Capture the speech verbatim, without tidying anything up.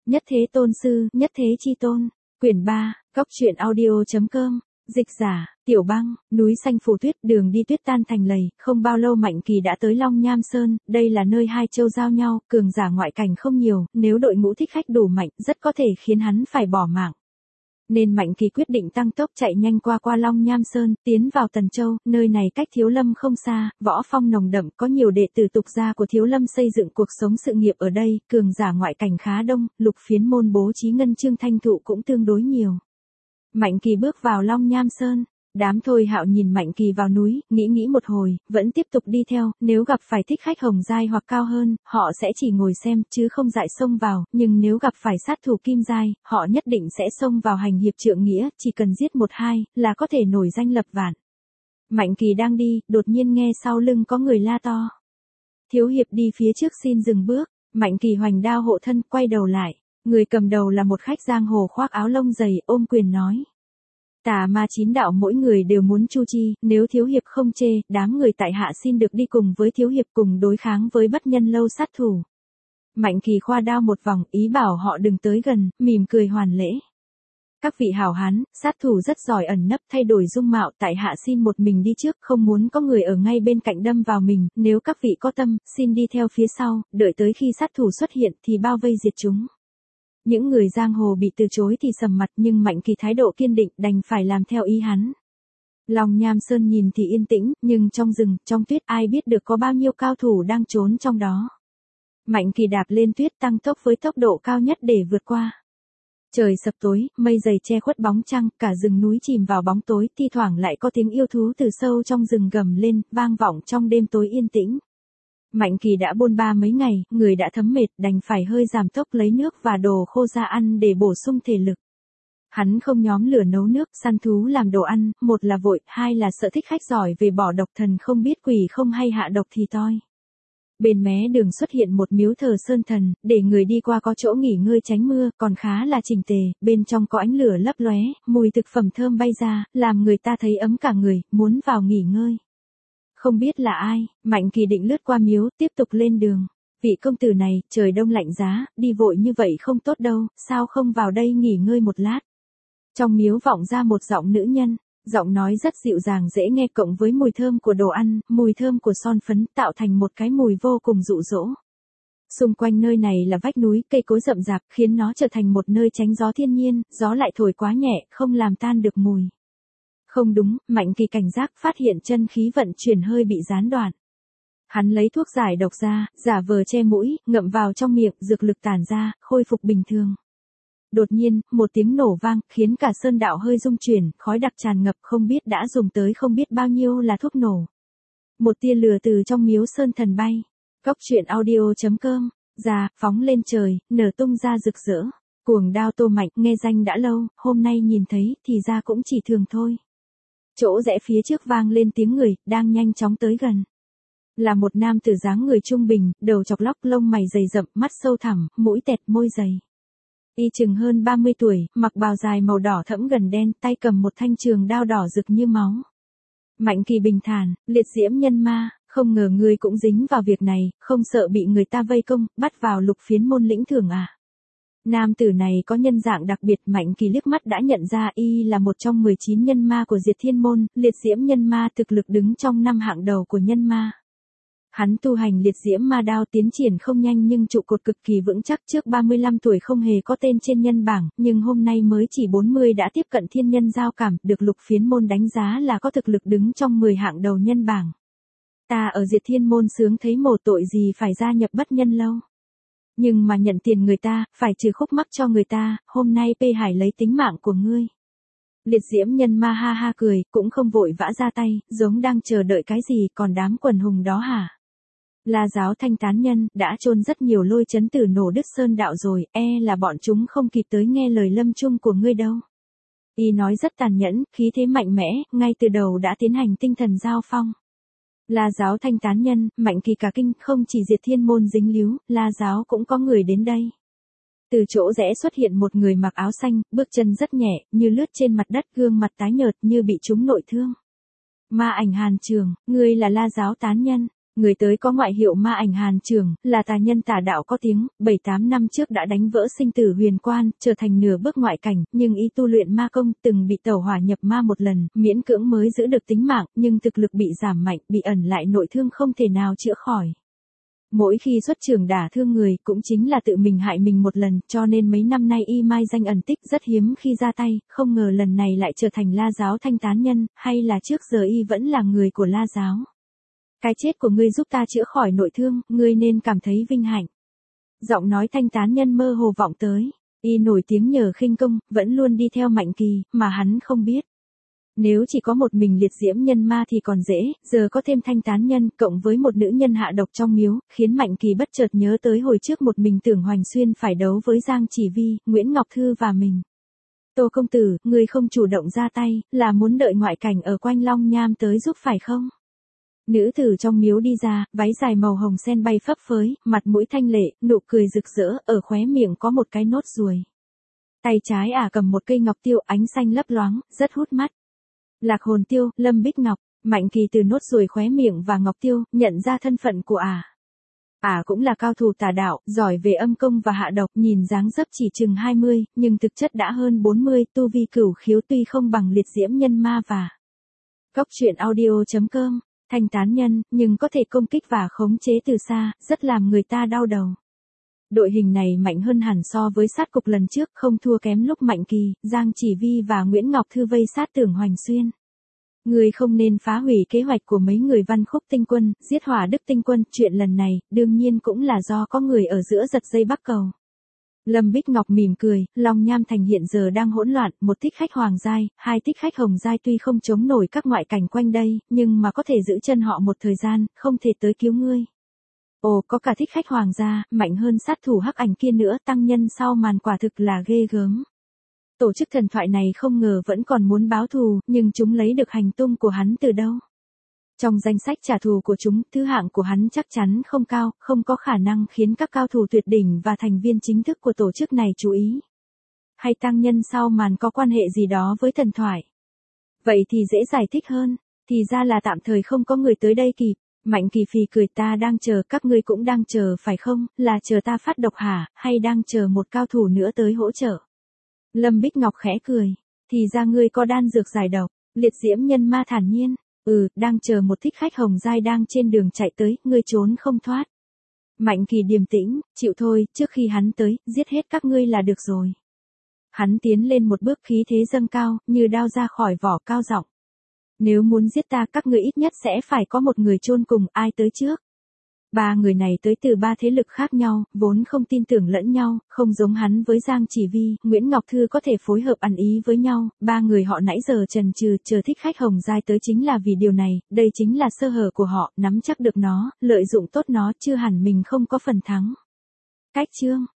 Nhất thế tôn sư, nhất thế chi tôn. Quyển ba, Cóc truyện audio chấm com. Dịch giả, Tiểu Băng, núi xanh phủ tuyết, đường đi tuyết tan thành lầy, không bao lâu Mạnh Kỳ đã tới Long Nham Sơn, đây là nơi hai châu giao nhau, cường giả ngoại cảnh không nhiều, nếu đội ngũ thích khách đủ mạnh, rất có thể khiến hắn phải bỏ mạng. Nên Mạnh Kỳ quyết định tăng tốc chạy nhanh qua qua Long Nham Sơn, tiến vào Tần Châu, nơi này cách Thiếu Lâm không xa, võ phong nồng đậm, có nhiều đệ tử tục gia của Thiếu Lâm xây dựng cuộc sống sự nghiệp ở đây, cường giả ngoại cảnh khá đông, lục phiến môn bố trí ngân chương thanh thụ cũng tương đối nhiều. Mạnh Kỳ bước vào Long Nham Sơn, đám Thôi Hạo nhìn Mạnh Kỳ vào núi, nghĩ nghĩ một hồi, vẫn tiếp tục đi theo, nếu gặp phải thích khách hồng giai hoặc cao hơn, họ sẽ chỉ ngồi xem, chứ không dại xông vào, nhưng nếu gặp phải sát thủ kim giai, họ nhất định sẽ xông vào hành hiệp trượng nghĩa, chỉ cần giết một hai, là có thể nổi danh lập vạn. Mạnh Kỳ đang đi, đột nhiên nghe sau lưng có người la to. Thiếu hiệp đi phía trước xin dừng bước, Mạnh Kỳ hoành đao hộ thân, quay đầu lại. Người cầm đầu là một khách giang hồ khoác áo lông dày, ôm quyền nói. Tà ma chín đạo mỗi người đều muốn chu chi, nếu thiếu hiệp không chê, đám người tại hạ xin được đi cùng với thiếu hiệp cùng đối kháng với bất nhân lâu sát thủ. Mạnh Kỳ khoa đao một vòng, ý bảo họ đừng tới gần, mỉm cười hoàn lễ. Các vị hảo hán, sát thủ rất giỏi ẩn nấp thay đổi dung mạo, tại hạ xin một mình đi trước, không muốn có người ở ngay bên cạnh đâm vào mình, nếu các vị có tâm, xin đi theo phía sau, đợi tới khi sát thủ xuất hiện thì bao vây diệt chúng. Những người giang hồ bị từ chối thì sầm mặt, nhưng Mạnh Kỳ thái độ kiên định, đành phải làm theo ý hắn. Long Nham Sơn nhìn thì yên tĩnh, nhưng trong rừng, trong tuyết ai biết được có bao nhiêu cao thủ đang trốn trong đó. Mạnh Kỳ đạp lên tuyết tăng tốc với tốc độ cao nhất để vượt qua. Trời sập tối, mây dày che khuất bóng trăng, cả rừng núi chìm vào bóng tối, thi thoảng lại có tiếng yêu thú từ sâu trong rừng gầm lên, vang vọng trong đêm tối yên tĩnh. Mạnh Kỳ đã bôn ba mấy ngày, người đã thấm mệt, đành phải hơi giảm tốc lấy nước và đồ khô ra ăn để bổ sung thể lực. Hắn không nhóm lửa nấu nước, săn thú làm đồ ăn, một là vội, hai là sợ thích khách giỏi về bỏ độc thần không biết quỷ không hay hạ độc thì toi. Bên mé đường xuất hiện một miếu thờ sơn thần, để người đi qua có chỗ nghỉ ngơi tránh mưa, còn khá là chỉnh tề, bên trong có ánh lửa lấp lóe, mùi thực phẩm thơm bay ra, làm người ta thấy ấm cả người, muốn vào nghỉ ngơi. Không biết là ai, Mạnh Kỳ định lướt qua miếu, tiếp tục lên đường. Vị công tử này, trời đông lạnh giá, đi vội như vậy không tốt đâu, sao không vào đây nghỉ ngơi một lát. Trong miếu vọng ra một giọng nữ nhân, giọng nói rất dịu dàng dễ nghe cộng với mùi thơm của đồ ăn, mùi thơm của son phấn tạo thành một cái mùi vô cùng dụ dỗ. Xung quanh nơi này là vách núi, cây cối rậm rạp khiến nó trở thành một nơi tránh gió thiên nhiên, gió lại thổi quá nhẹ, không làm tan được mùi. Không đúng, Mạnh Kỳ cảnh giác phát hiện chân khí vận chuyển hơi bị gián đoạn. Hắn lấy thuốc giải độc ra, giả vờ che mũi, ngậm vào trong miệng, dược lực tản ra, khôi phục bình thường. Đột nhiên, một tiếng nổ vang, khiến cả sơn đạo hơi rung chuyển, khói đặc tràn ngập, không biết đã dùng tới không biết bao nhiêu là thuốc nổ. Một tia lửa từ trong miếu sơn thần bay. Cóc truyện audio chấm com, ra, phóng lên trời, nở tung ra rực rỡ. Cuồng đao Tô Mạnh, nghe danh đã lâu, hôm nay nhìn thấy, thì ra cũng chỉ thường thôi. Chỗ rẽ phía trước vang lên tiếng người, đang nhanh chóng tới gần. Là một nam tử dáng người trung bình, đầu chọc lóc, lông mày dày rậm, mắt sâu thẳm, mũi tẹt, môi dày. Y chừng hơn ba mươi tuổi, mặc bào dài màu đỏ thẫm gần đen, tay cầm một thanh trường đao đỏ rực như máu. Mạnh Kỳ bình thản, liệt diễm nhân ma, không ngờ ngươi cũng dính vào việc này, không sợ bị người ta vây công, bắt vào lục phiến môn lĩnh thưởng à. Nam tử này có nhân dạng đặc biệt, Mạnh Kỳ liếc mắt đã nhận ra y là một trong mười chín nhân ma của Diệt Thiên Môn, liệt diễm nhân ma thực lực đứng trong năm hạng đầu của nhân ma. Hắn tu hành liệt diễm ma đao tiến triển không nhanh nhưng trụ cột cực kỳ vững chắc, trước ba mươi lăm tuổi không hề có tên trên nhân bảng, nhưng hôm nay mới chỉ bốn mươi đã tiếp cận thiên nhân giao cảm, được lục phiến môn đánh giá là có thực lực đứng trong mười hạng đầu nhân bảng. Ta ở Diệt Thiên Môn sướng thấy mồ tội gì phải gia nhập bất nhân lâu. Nhưng mà nhận tiền người ta, phải trừ khúc mắc cho người ta, hôm nay P Hải lấy tính mạng của ngươi. Liệt diễm nhân ma ha ha cười, cũng không vội vã ra tay, giống đang chờ đợi cái gì, còn đám quần hùng đó hả? La giáo thanh tán nhân, đã chôn rất nhiều lôi chấn tử nổ đứt sơn đạo rồi, e là bọn chúng không kịp tới nghe lời lâm chung của ngươi đâu. Y nói rất tàn nhẫn, khí thế mạnh mẽ, ngay từ đầu đã tiến hành tinh thần giao phong. La giáo thanh tán nhân, Mạnh Kỳ cả kinh, không chỉ Diệt Thiên Môn dính líu, La giáo cũng có người đến đây. Từ chỗ rẽ xuất hiện một người mặc áo xanh, bước chân rất nhẹ, như lướt trên mặt đất, gương mặt tái nhợt như bị trúng nội thương. Ma ảnh Hàn Trường, ngươi là La giáo tán nhân. Người tới có ngoại hiệu ma ảnh Hàn Trường, là tà nhân tà đạo có tiếng, bảy tám năm trước đã đánh vỡ sinh tử huyền quan, trở thành nửa bước ngoại cảnh, nhưng y tu luyện ma công, từng bị tẩu hỏa nhập ma một lần, miễn cưỡng mới giữ được tính mạng, nhưng thực lực bị giảm mạnh, bị ẩn lại nội thương không thể nào chữa khỏi. Mỗi khi xuất trường đả thương người, cũng chính là tự mình hại mình một lần, cho nên mấy năm nay y mai danh ẩn tích rất hiếm khi ra tay, không ngờ lần này lại trở thành La giáo thanh tán nhân, hay là trước giờ y vẫn là người của La giáo. Cái chết của ngươi giúp ta chữa khỏi nội thương, ngươi nên cảm thấy vinh hạnh. Giọng nói thanh tán nhân mơ hồ vọng tới, y nổi tiếng nhờ khinh công, vẫn luôn đi theo Mạnh Kỳ, mà hắn không biết. Nếu chỉ có một mình liệt diễm nhân ma thì còn dễ, giờ có thêm thanh tán nhân, cộng với một nữ nhân hạ độc trong miếu, khiến Mạnh Kỳ bất chợt nhớ tới hồi trước một mình Tưởng Hoành Xuyên phải đấu với Giang Chỉ Vi, Nguyễn Ngọc Thư và mình. Tô công tử, ngươi không chủ động ra tay, là muốn đợi ngoại cảnh ở quanh Long Nham tới giúp phải không? Nữ tử trong miếu đi ra, váy dài màu hồng sen bay phấp phới, mặt mũi thanh lệ, nụ cười rực rỡ, ở khóe miệng có một cái nốt ruồi. Tay trái ả cầm một cây ngọc tiêu ánh xanh lấp loáng, rất hút mắt. Lạc hồn tiêu, Lâm Bích Ngọc, Mạnh Kỳ từ nốt ruồi khóe miệng và ngọc tiêu, nhận ra thân phận của ả. Ả cũng là cao thủ tà đạo, giỏi về âm công và hạ độc, nhìn dáng dấp chỉ chừng hai mươi, nhưng thực chất đã hơn bốn mươi, tu vi cửu khiếu tuy không bằng liệt diễm nhân ma và Cốc truyện audio chấm com. Thanh tán nhân, nhưng có thể công kích và khống chế từ xa, rất làm người ta đau đầu. Đội hình này mạnh hơn hẳn so với sát cục lần trước, không thua kém lúc Mạnh Kỳ, Giang Chỉ Vi và Nguyễn Ngọc Thư vây sát Tưởng Hoành Xuyên. Người không nên phá hủy kế hoạch của mấy người Văn Khúc tinh quân, giết Hỏa Đức tinh quân, chuyện lần này, đương nhiên cũng là do có người ở giữa giật dây bắc cầu. Lâm Bích Ngọc mỉm cười, Long Nham Thành hiện giờ đang hỗn loạn, một thích khách hoàng giai, hai thích khách hồng giai tuy không chống nổi các ngoại cảnh quanh đây, nhưng mà có thể giữ chân họ một thời gian, không thể tới cứu ngươi. Ồ, có cả thích khách hoàng gia, mạnh hơn sát thủ hắc ảnh kia nữa, tăng nhân sau màn quả thực là ghê gớm. Tổ chức thần thoại này không ngờ vẫn còn muốn báo thù, nhưng chúng lấy được hành tung của hắn từ đâu? Trong danh sách trả thù của chúng, thứ hạng của hắn chắc chắn không cao, không có khả năng khiến các cao thủ tuyệt đỉnh và thành viên chính thức của tổ chức này chú ý. Hay tăng nhân sau màn có quan hệ gì đó với thần thoại? Vậy thì dễ giải thích hơn, thì ra là tạm thời không có người tới đây kịp. Mạnh Kỳ phì cười, ta đang chờ, các ngươi cũng đang chờ phải không, là chờ ta phát độc hả, hay đang chờ một cao thủ nữa tới hỗ trợ? Lâm Bích Ngọc khẽ cười, thì ra ngươi có đan dược giải độc, liệt diễm nhân ma thản nhiên. Ừ, đang chờ một thích khách hồng giai đang trên đường chạy tới, ngươi trốn không thoát. Mạnh Kỳ điềm tĩnh, chịu thôi, trước khi hắn tới, giết hết các ngươi là được rồi. Hắn tiến lên một bước, khí thế dâng cao, như đao ra khỏi vỏ, cao giọng. Nếu muốn giết ta, các ngươi ít nhất sẽ phải có một người chôn cùng, ai tới trước? Ba người này tới từ ba thế lực khác nhau, vốn không tin tưởng lẫn nhau, không giống hắn với Giang Chỉ Vi, Nguyễn Ngọc Thư có thể phối hợp ăn ý với nhau, ba người họ nãy giờ chần chừ, chờ thích khách hồng giai tới chính là vì điều này, đây chính là sơ hở của họ, nắm chắc được nó, lợi dụng tốt nó, chưa hẳn mình không có phần thắng. Cách chương